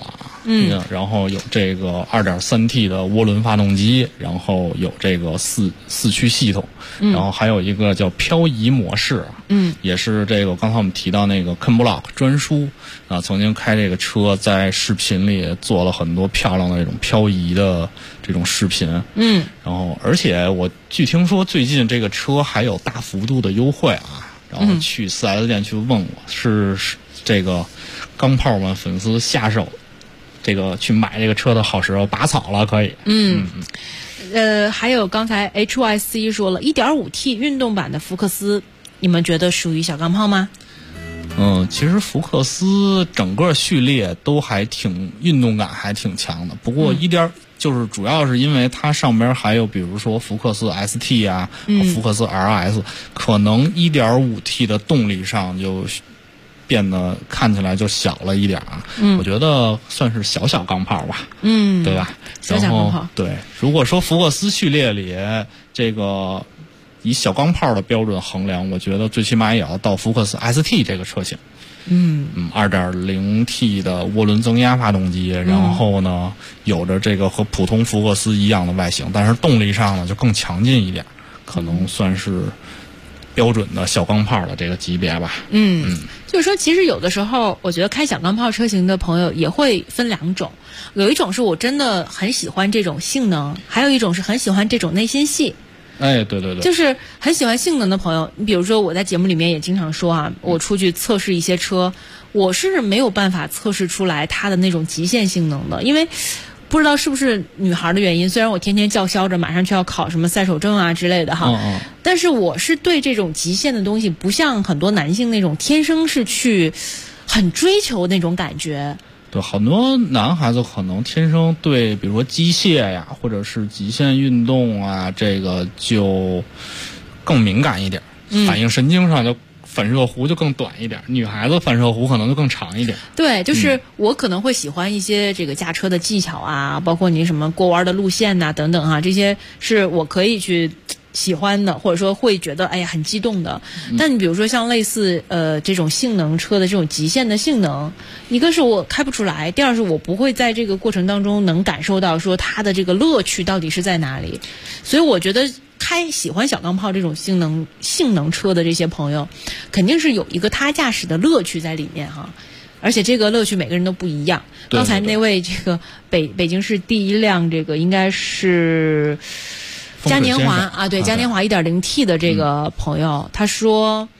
然后有这个 2.3T 的涡轮发动机，然后有这个四驱系统，然后还有一个叫漂移模式，也是这个刚才我们提到那个 Ken Block 专书啊，曾经开这个车在视频里做了很多漂亮的这种漂移的这种视频，然后而且我据听说最近这个车还有大幅度的优惠啊，然后去 4S 店去问我，是这个钢炮们粉丝下手这个去买这个车的好时候，拔草了可以。
还有刚才 HYC 说了 1.5T 运动版的福克斯，你们觉得属于小钢炮吗？
其实福克斯整个序列都还挺运动感还挺强的，不过就是主要是因为它上边还有比如说福克斯 ST 啊，福克斯 RS， 可能 1.5T 的动力上就变得看起来就小了一点啊。我觉得算是小钢炮吧，对吧？
小钢炮。
对，如果说福克斯序列里这个以小钢炮的标准衡量，我觉得最起码也要到福克斯 ST 这个车型。2.0T 的涡轮增压发动机，然后呢有着这个和普通福克斯一样的外形，但是动力上呢就更强劲一点，可能算是标准的小钢炮的这个级别吧。
就是说其实有的时候我觉得开小钢炮车型的朋友也会分两种，有一种是我真的很喜欢这种性能，还有一种是很喜欢这种内心戏。
对对对，
就是很喜欢性能的朋友，你比如说我在节目里面也经常说啊，我出去测试一些车，我是没有办法测试出来它的那种极限性能的，因为不知道是不是女孩的原因，虽然我天天叫嚣着马上就要考什么赛手证啊之类的哈，但是我是对这种极限的东西不像很多男性那种天生是去很追求那种感觉。
对，很多男孩子可能天生对比如说机械呀或者是极限运动啊这个就更敏感一点，反应神经上就反射弧就更短一点，女孩子反射弧可能就更长一点。
对，就是我可能会喜欢一些这个驾车的技巧啊，包括你什么过弯的路线呐等等啊，这些是我可以去喜欢的，或者说会觉得哎呀很激动的。但你比如说像类似这种性能车的这种极限的性能，一个是我开不出来，第二是我不会在这个过程当中能感受到说它的这个乐趣到底是在哪里。所以我觉得喜欢小钢炮这种性能车的这些朋友，肯定是有一个他驾驶的乐趣在里面哈。而且这个乐趣每个人都不一样。刚才那位这个北京市第一辆这个应该是嘉年华啊，对，嘉年华 1.0T 的这个朋友，他说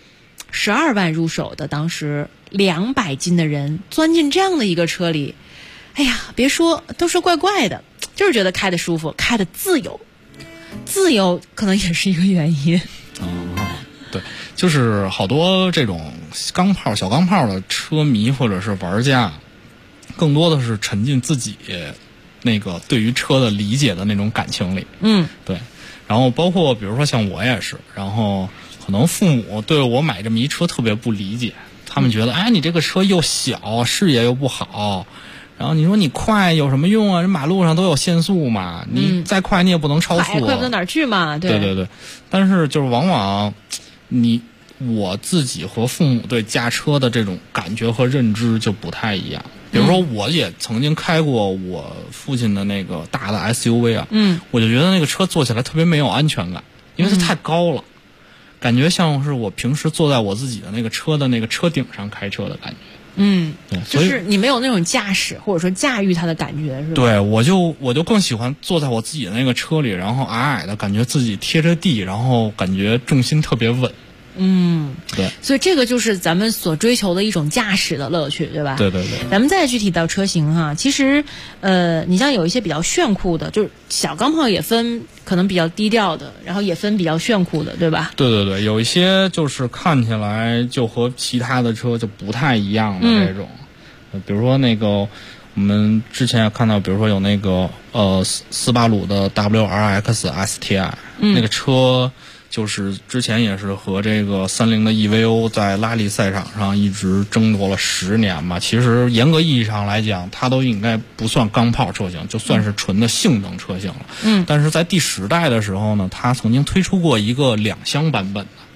12万入手的，当时200斤的人钻进这样的一个车里，哎呀，别说，都说怪怪的，就是觉得开得舒服，开得自由可能也是一个原因。
对，就是好多这种小钢炮的车迷或者是玩家，更多的是沉浸自己那个对于车的理解的那种感情里。对。然后包括比如说像我也是，然后可能父母对我买这么一车特别不理解，他们觉得哎你这个车又小，视野又不好，然后你说你快有什么用啊？这马路上都有限速嘛，你再快你也不能超速，
快不到哪儿去嘛。
对。但是就是往往我自己和父母对驾车的这种感觉和认知就不太一样。比如说我也曾经开过我父亲的那个大的 SUV 啊，我就觉得那个车坐起来特别没有安全感，因为它太高了，感觉像是我平时坐在我自己的那个车的那个车顶上开车的感觉。对，
就是你没有那种驾驶或者说驾驭它的感觉，是吧？
对，我就更喜欢坐在我自己的那个车里，然后矮的感觉自己贴着地，然后感觉重心特别稳。对，
所以这个就是咱们所追求的一种驾驶的乐趣，对吧？
对。
咱们再具体到车型哈，其实你像有一些比较炫酷的，就是小钢炮也分可能比较低调的，然后也分比较炫酷的，对吧？
对，有一些就是看起来就和其他的车就不太一样的这种，比如说那个我们之前也看到，比如说有那个斯巴鲁的 WRX STI，那个车。就是之前也是和这个30的 EVO 在拉力赛场上一直争夺了10年吧。其实严格意义上来讲，它都应该不算钢炮车型，就算是纯的性能车型了。但是在第10代的时候呢，它曾经推出过一个2厢版本的，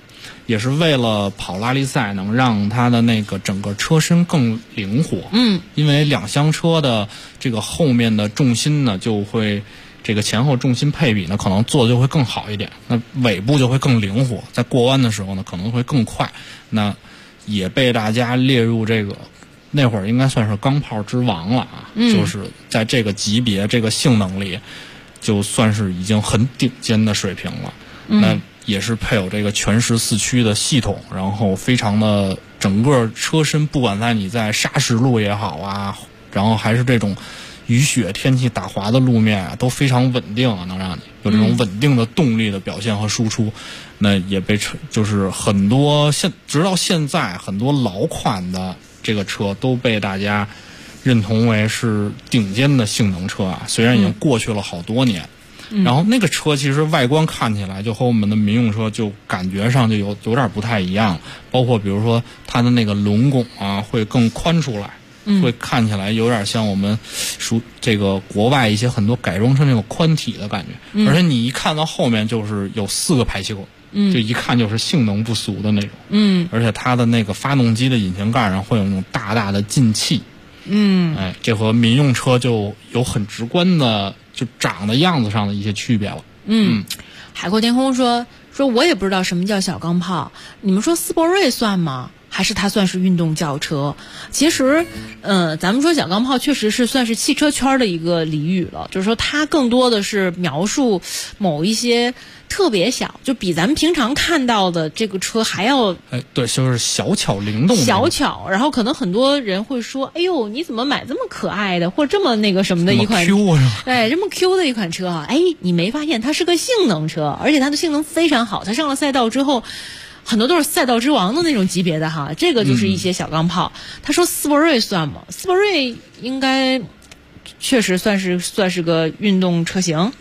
也是为了跑拉力赛，能让它的那个整个车身更灵活。因为两厢车的这个后面的重心呢，就会这个前后重心配比呢，可能做的就会更好一点。那尾部就会更灵活，在过弯的时候呢，可能会更快。那也被大家列入这个那会儿应该算是钢炮之王了啊，就是在这个级别、这个性能里，就算是已经很顶尖的水平了。那也是配有这个全时四驱的系统，然后非常的整个车身，不管在你在砂石路也好啊，然后还是这种雨雪天气打滑的路面啊，都非常稳定啊，能让你有这种稳定的动力的表现和输出。那也被就是很多直到现在很多老款的这个车都被大家认同为是顶尖的性能车啊，虽然已经过去了好多年。然后那个车其实外观看起来就和我们的民用车就感觉上就有点不太一样，包括比如说它的那个轮拱啊会更宽出来，会看起来有点像我们这个国外一些很多改装车那种宽体的感觉。而且你一看到后面就是有4个排气口，就一看就是性能不俗的那种。而且它的那个发动机的引擎盖上会有那种大大的进气。这和民用车就有很直观的就长的样子上的一些区别了。
海阔天空说我也不知道什么叫小钢炮，你们说斯铂瑞算吗？还是它算是运动轿车？其实咱们说小钢炮确实是算是汽车圈的一个俚语了，就是说它更多的是描述某一些特别小，就比咱们平常看到的这个车还要
对，就是小巧灵动，
小巧。然后可能很多人会说，哎呦，你怎么买这么可爱的或者这么那个什么的一款
Q 啊？
这么 Q 的一款车啊？你没发现它是个性能车，而且它的性能非常好，它上了赛道之后很多都是赛道之王的那种级别的哈，这个就是一些小钢炮。他说斯铂瑞算吗？斯铂瑞应该确实算是个运动车型。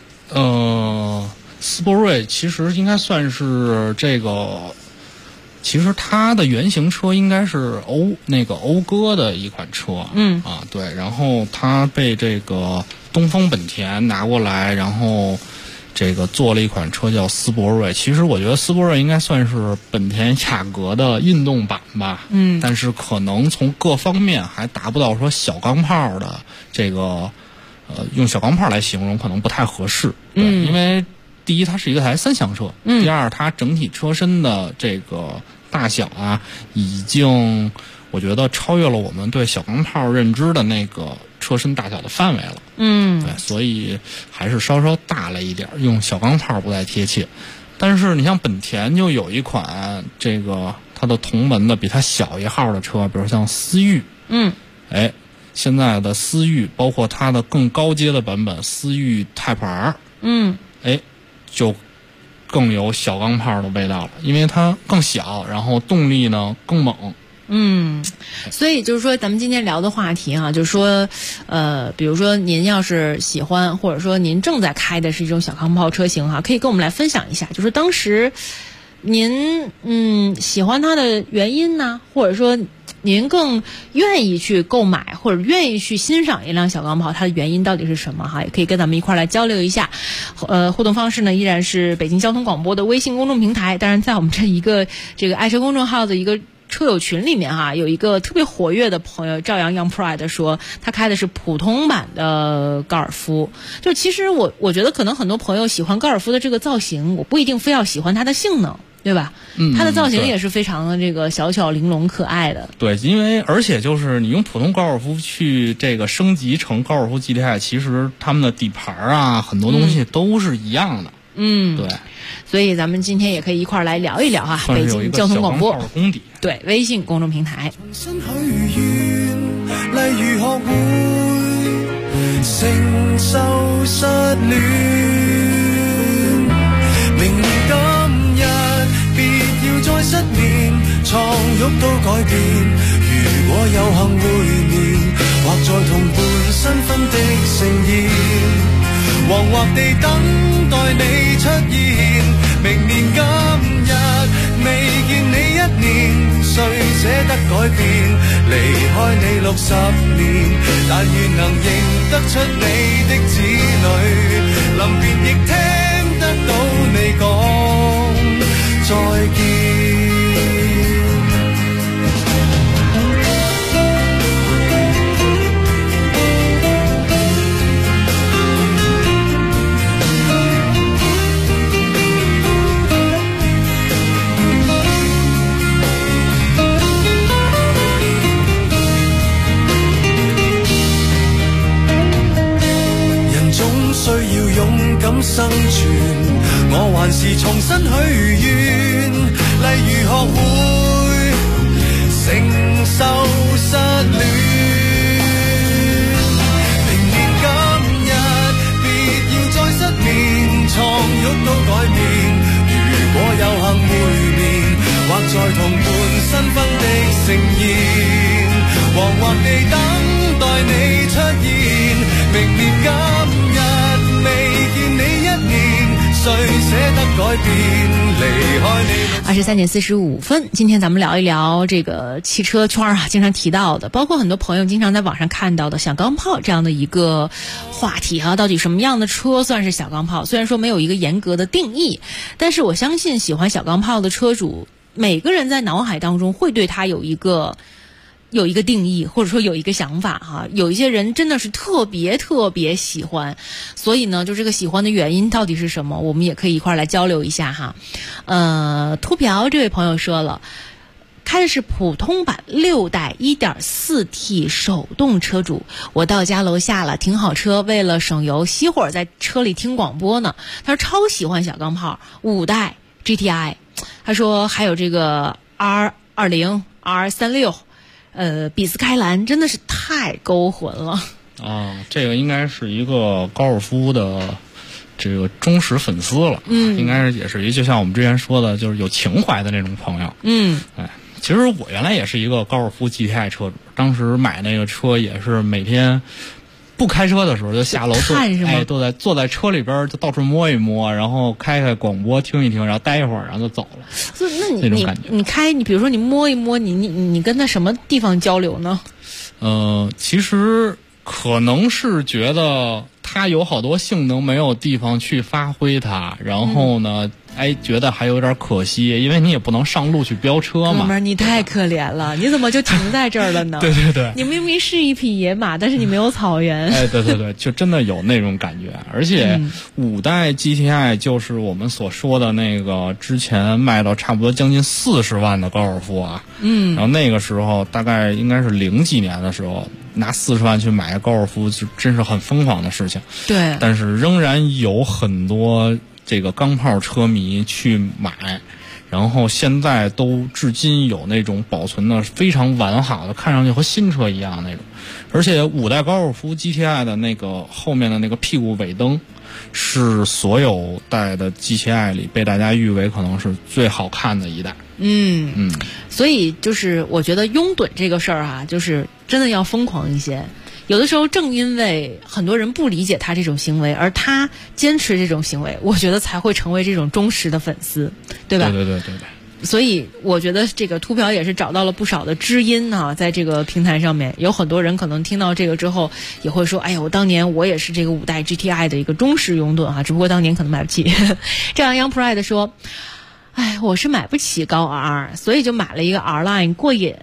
斯铂瑞其实应该算是这个，其实它的原型车应该是讴歌的一款车。对，然后它被这个东风本田拿过来，然后这个做了一款车叫斯铂瑞。其实我觉得斯铂瑞应该算是本田雅阁的运动版吧。但是可能从各方面还达不到说小钢炮的这个用小钢炮来形容可能不太合适。对，因为第一它是一台3厢车，第二它整体车身的这个大小啊，已经我觉得超越了我们对小钢炮认知的那个车身大小的范围了。对，所以还是稍稍大了一点，用小钢炮不太贴切。但是你像本田就有一款这个它的同门的比它小一号的车，比如像思域。现在的思域包括它的更高阶的版本思域 Type R，就更有小钢炮的味道了，因为它更小，然后动力呢更猛。
所以就是说咱们今天聊的话题啊，就是说比如说您要是喜欢或者说您正在开的是一种小钢炮车型哈，可以跟我们来分享一下，就是当时您喜欢它的原因呢，或者说您更愿意去购买或者愿意去欣赏一辆小钢炮，它的原因到底是什么哈？也可以跟咱们一块来交流一下。互动方式呢依然是北京交通广播的微信公众平台，当然在我们这一个这个爱车公众号的一个车友群里面哈，有一个特别活跃的朋友赵阳 Young Pride 说他开的是普通版的高尔夫。就其实我觉得可能很多朋友喜欢高尔夫的这个造型，我不一定非要喜欢它的性能，对吧？它的造型也是非常的这个小巧玲珑可爱的。
对，因为而且就是你用普通高尔夫去这个升级成高尔夫 GTI， 其实他们的底盘啊很多东西都是一样的。对，
所以咱们今天也可以一块来聊一聊哈，北京交通广播对微信公众平台。
例如學會承受失戀，明年今日別要再失眠，床褥都改變。如果有幸會面，或在同伴新婚的盛宴，惶惑地等待你出現。明年今日未見你一年，誰捨得改變？離開你60年，但願能認得出你的子女，臨別亦聽得到你講再見。 生存，我還是重新許願，例如學會承受失戀。明年今日別要再失眠，床褥都改變，如果有幸會面，或在同伴新婚的盛宴，惶惑地等待你出現。明年今日未見你一面，誰捨得改變離開你。
23:45，今天咱們聊一聊這個汽車圈啊，經常提到的，包括很多朋友經常在網上看到的小鋼炮這樣的一個話題啊，到底什麼樣的車算是小鋼炮？雖然說沒有一個嚴格的定義，但是我相信喜歡小鋼炮的車主，每個人在腦海當中會對它有一個定義，或者說有一個想法哈。有一些人真的是特別喜歡，所以呢，就這個喜歡的原因到底是什麼，我們也可以一塊來交流一下哈。禿瓢這位朋友說了，開的是普通版6代 1.4T 手動車主，我到家樓下了，停好車，為了省油，熄火在車裡聽廣播呢。他說超喜歡小鋼炮5代 GTI， 他說還有這個 R20、R36。比斯開蘭真的是太勾魂了
啊！這個應該是一個高爾夫的這個忠實粉絲了，應該是也是就像我們之前說的，就是有情懷的那種朋友。其實我原來也是一個高爾夫 GTI 車主，當時買那個車也是每天不開車的時候就下樓坐在車裡邊就到處摸一摸，然後開廣播聽一聽，然後待一會兒，然後就走了。
那你比如說你摸一摸，你跟他什麼地方交流呢？
其實可能是覺得它有好多性能沒有地方去發揮它，然後呢覺得還有點可惜，因為你也不能上路去飆車嘛。
哥們兒，你太可憐了，你怎麼就停在這兒了呢？
對對對，
你明明是一匹野馬，但是你沒有草原。
對對對，就真的有那種感覺。而且5代 GTI 就是我們所說的那個之前賣到差不多將近40萬的高爾夫啊。然後那個時候大概應該是00幾年的時候，拿40萬去買高爾夫就真是很瘋狂的事情。
對，
但是仍然有很多這個鋼炮車迷去買，然後現在都至今有那種保存的非常完好的，看上去和新車一樣那種。而且5代高爾夫 GTI 的那個後面的那個屁股尾燈是所有代的 GTI 裡被大家譽為可能是最好看的一代。
所以就是我覺得擁躉這個事兒啊，就是真的要瘋狂一些。有的時候正因為很多人不理解他這種行為，而他堅持這種行為，我覺得才會成為這種忠實的粉絲，對吧？
對。
所以我覺得這個禿瓢也是找到了不少的知音啊，在這個平台上面，有很多人可能聽到這個之後也會說，哎呀，我當年我也是這個5代 GTI 的一個忠實擁躉啊，只不過當年可能買不起。這樣 Young Pride 說，哎，我是買不起高 R， 所以就買了一個 R Line 過癮。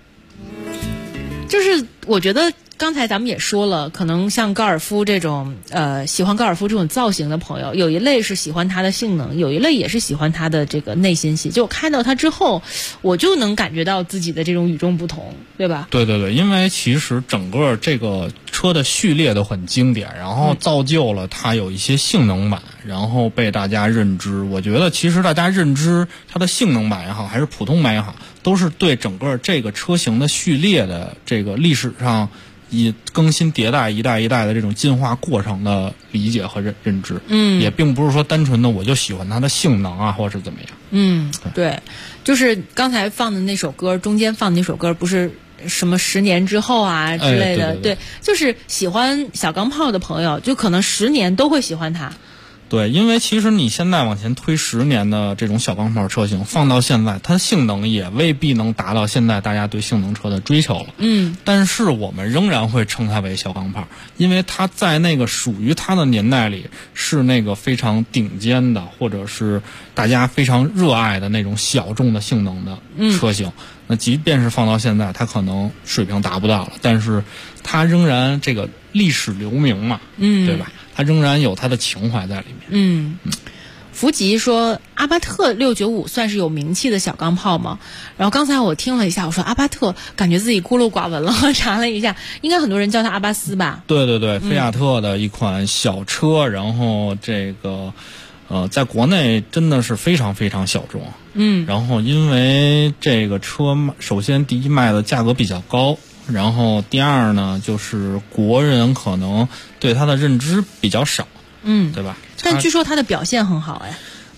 就是我覺得剛才咱們也說了，可能像高爾夫這種喜歡高爾夫這種造型的朋友，有一類是喜歡它的性能，有一類也是喜歡它的這個內心戲。就開到它之後，我就能感覺到自己的這種與眾不同，對吧？
對，因為其實整個這個車的序列都很經典，然後造就了它有一些性能版，然後被大家認知。我覺得其實大家認知它的性能版也好，還是普通版也好，都是對整個這個車型的序列的這個歷史上以更新迭代一代一代的這種進化過程的理解和認知。也並不是說單純的我就喜歡它的性能啊，或者是怎麼樣。
對，就是剛才放的那首歌，中間放的那首歌不是什麼10年之後啊之類的。對，就是喜歡小鋼炮的朋友就可能10年都會喜歡它。
對，因為其實你現在往前推10年的這種小鋼炮車型，放到現在，它性能也未必能達到現在大家對性能車的追求了。但是我們仍然會稱它為小鋼炮，因為它在那個屬於它的年代裡是那個非常頂尖的，或者是大家非常熱愛的那種小眾的性能的車型。那即便是放到現在，它可能水平達不到了，但是它仍然這個歷史留名嘛，對吧？它仍然有它的情懷在裡面。
福吉说阿巴特695算是有名气的小钢炮吗？然后刚才我听了一下，我说阿巴特，感觉自己孤陋寡闻了，查了一下，应该很多人叫它阿巴斯吧？
对对对，菲亚特的一款小车，然后这个在国内真的是非常非常小众。然后因为这个车，首先第一卖的价格比较高，然后第二呢，就是国人可能对它的认知比较少，对吧？
但据说它的表现很好哎。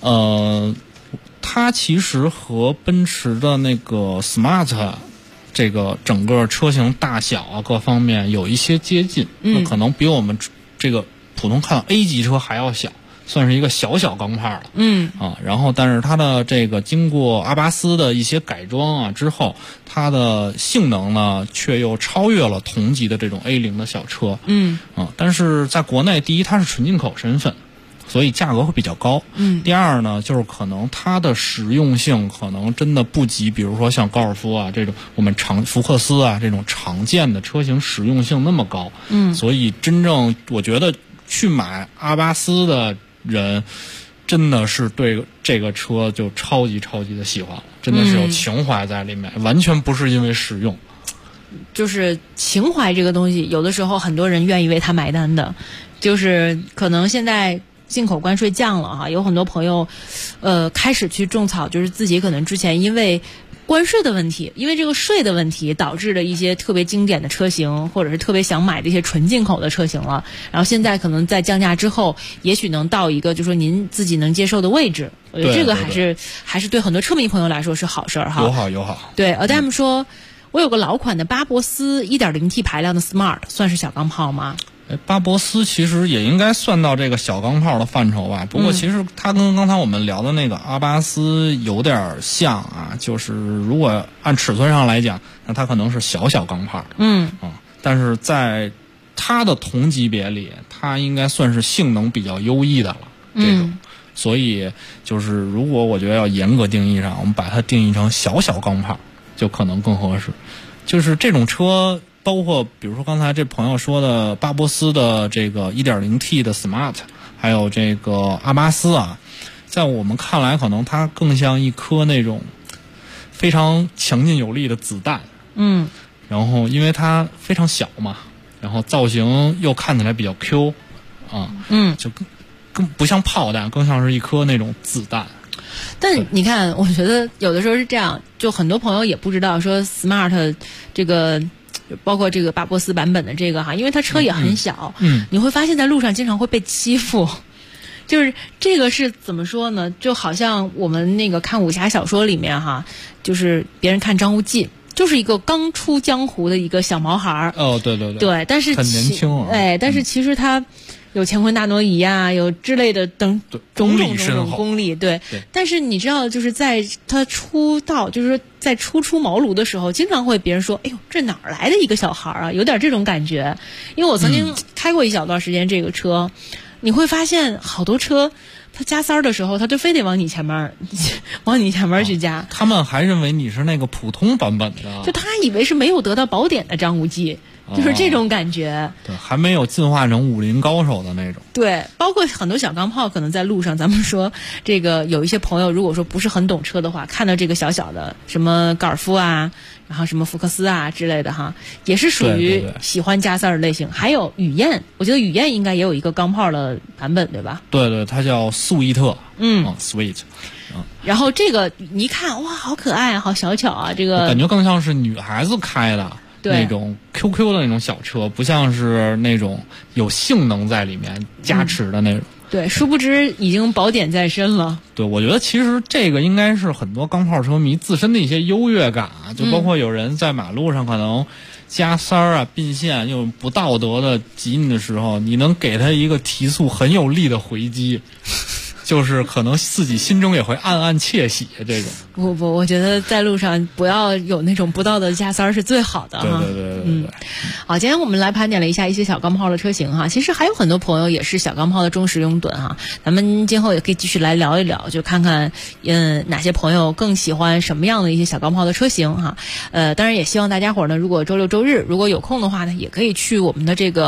它其实和奔驰的那个 Smart 这个整个车型大小啊各方面有一些接近，那可能比我们这个普通看 A 级车还要小，算是一个小钢炮了。然后但是它的这个经过阿巴斯的一些改装啊之后，它的性能呢却又超越了同级的这种 A0 的小车。但是在国内，第一它是纯进口身份，所以价格会比较高。第二呢，就是可能它的实用性可能真的不及，比如说像高尔夫啊这种我们福克斯啊这种常见的车型实用性那么高。所以真正我觉得去买阿巴斯的人，真的是对这个车就超级的喜欢，真的是有情怀在里面，完全不是因为实用。
就是情怀这个东西，有的时候很多人愿意为它买单的，就是可能现在进口关税降了哈，有很多朋友开始去种草，就是自己可能之前因为关税的问题，因为这个税的问题导致的一些特别经典的车型，或者是特别想买的一些纯进口的车型了，然后现在可能在降价之后，也许能到一个就是说您自己能接受的位置。我觉得这个还是对很多车迷朋友来说是好事儿哈。
友好。
对，Adam 说，我有个老款的巴博斯 1.0T 排量的 Smart， 算是小钢炮吗？
巴博斯其实也应该算到这个小钢炮的范畴吧，不过其实它跟刚才我们聊的那个阿巴斯有点像啊，就是如果按尺寸上来讲，那它可能是小钢炮。但是在它的同级别里，它应该算是性能比较优异的了。这种，所以就是如果我觉得要严格定义上，我们把它定义成小钢炮，就可能更合适。就是这种车。包括比如说刚才这朋友说的巴博斯的这个 1.0T 的 Smart， 还有这个阿巴斯啊，在我们看来可能它更像一颗那种非常强劲有力的子弹。然后因为它非常小嘛，然后造型又看起来比较 Q 啊，就更不像炮弹，更像是一颗那种子弹。
但你看，我觉得有的时候是这样，就很多朋友也不知道说 Smart 这个包括这个巴博斯版本的这个哈，因为它车也很小，你会发现在路上经常会被欺负。就是这个是怎么说呢？就好像我们那个看武侠小说里面哈，就是别人看张无忌，就是一个刚出江湖的一个小毛孩儿。对，但是
很年轻啊。
但是其实他有乾坤大挪移啊，有之类的等种种功力，对。但是你知道，就是在他出道，就是说在初出茅庐的时候，经常会别人说：“哎呦，这哪儿来的一个小孩啊？”有点这种感觉。因为我曾经开过一小段时间这个车，你会发现好多车，他加塞儿的时候，他就非得往你前面去加。
他们还认为你是那个普通版本的，
就他以为是没有得到宝典的张无忌。就是这种感觉，
对，还没有进化成武林高手的那种。
对，包括很多小钢炮，可能在路上，咱们说这个有一些朋友，如果说不是很懂车的话，看到这个小小的什么高尔夫啊，然后什么福克斯啊之类的哈，也是属于喜欢加塞儿类型。还有雨燕，我觉得雨燕应该也有一个钢炮的版本，对吧？
对，它叫素伊特，Sweet。
然后这个你一看，哇，好可爱，好小巧啊，这个
感觉更像是女孩子开的。那种 QQ 的那种小车，不像是那种有性能在里面加持的那种。
对，殊不知已经宝典在身了。
对，我觉得其实这个应该是很多钢炮车迷自身的一些优越感啊，就包括有人在马路上可能加塞儿啊、并线又不道德的挤你的时候，你能给他一个提速很有力的回击。就是可能自己心中也会暗暗窃喜这种。
不，我觉得在路上不要有那种不道德的加塞儿是最好的哈。
对。
好，今天我们来盘点了一下一些小钢炮的车型哈，其实还有很多朋友也是小钢炮的忠实拥趸哈，咱们今后也可以继续来聊一聊，就看看哪些朋友更喜欢什么样的一些小钢炮的车型哈。当然也希望大家伙呢，如果周六周日如果有空的话呢，也可以去我们的这个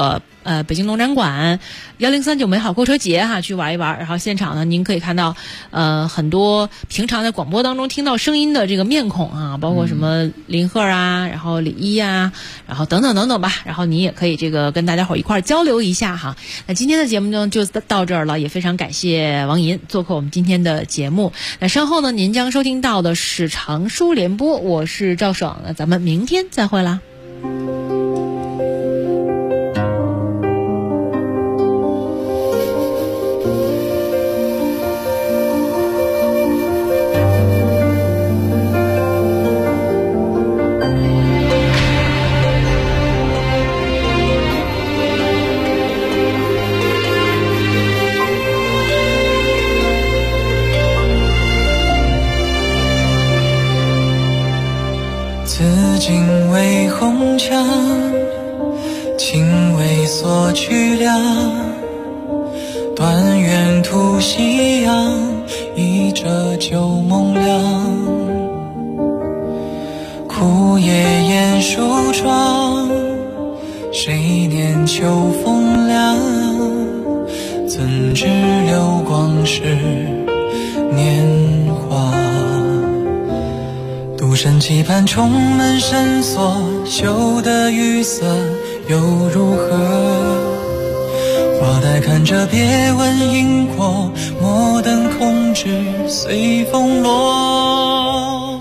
北京农展馆1039美好购车节哈，去玩一玩。然后现场呢，您可以看到很多平常在广播当中听到声音的这个面孔啊，包括什么林鹤啊，然后李一啊，然后等等等等吧。然后你也可以这个跟大家伙一块交流一下哈。那今天的节目呢就到这儿了，也非常感谢王银做客我们今天的节目。那稍后呢，您将收听到的是长书联播，我是赵爽，那咱们明天再会啦。
尽为红墙，情为所去量，断垣突夕阳，一折旧梦凉。枯叶掩疏窗，谁念秋风凉？怎知流光是年华。独身期盼重门深锁，羞得雨色又如何？花待看着别问因果，莫等空枝随风落。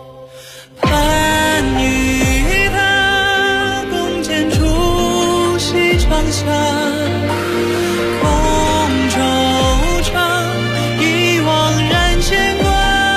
盼与他共剪出西窗下，空惆怅，一往然牵挂。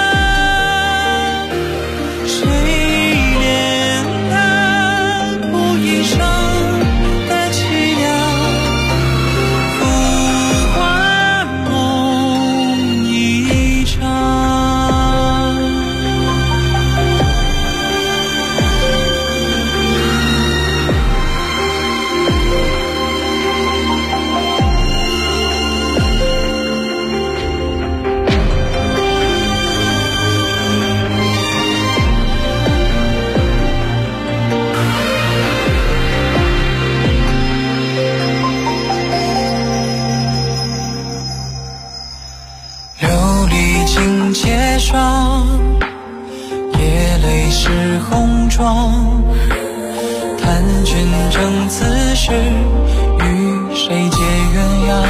夜泪湿红妆，叹君正此时，与谁结鸳鸯？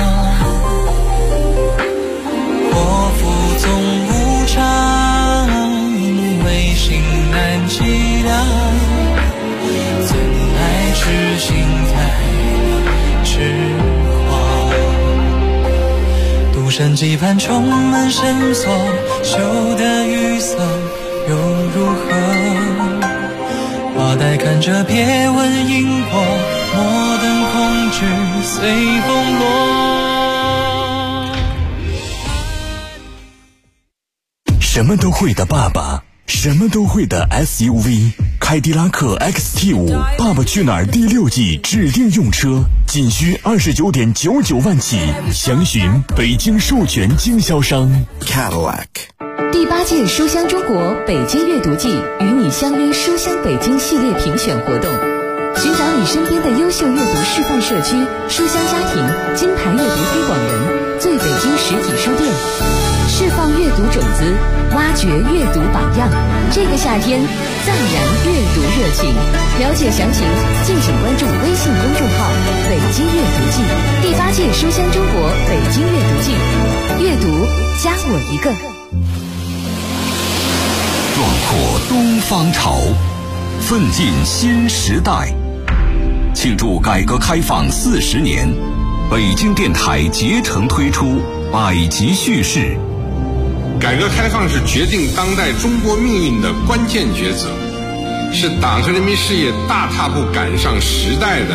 祸福总无常，唯心难凄凉。怎奈痴心才痴狂？独身期盼重门深锁，羞得雨色又如何？花待看着别问因果，莫等空枝随风落。
什么都会的爸爸，什么都会的 SUV， 凯迪拉克 XT5 爸爸去哪儿第6季指定用车，仅需29.99万起，详询北京授权经销商 Cadillac。
第8届书香中国北京阅读季与你相约书香北京系列评选活动，寻找你身边的优秀阅读示范社区、书香家庭、金牌阅读推广人、最北京实体书店，释放阅读种子，挖掘阅读榜样。这个夏天，暂燃阅读热情。了解详情，敬请关注微信公众号“北京阅读季”。第8届书香中国北京阅读季，阅读加我一个。
壮阔东方潮，奋进新时代。庆祝改革开放40年，北京电台竭诚推出百集叙事。
改革开放是决定当代中国命运的关键抉择，是党和人民事业大踏步赶上时代的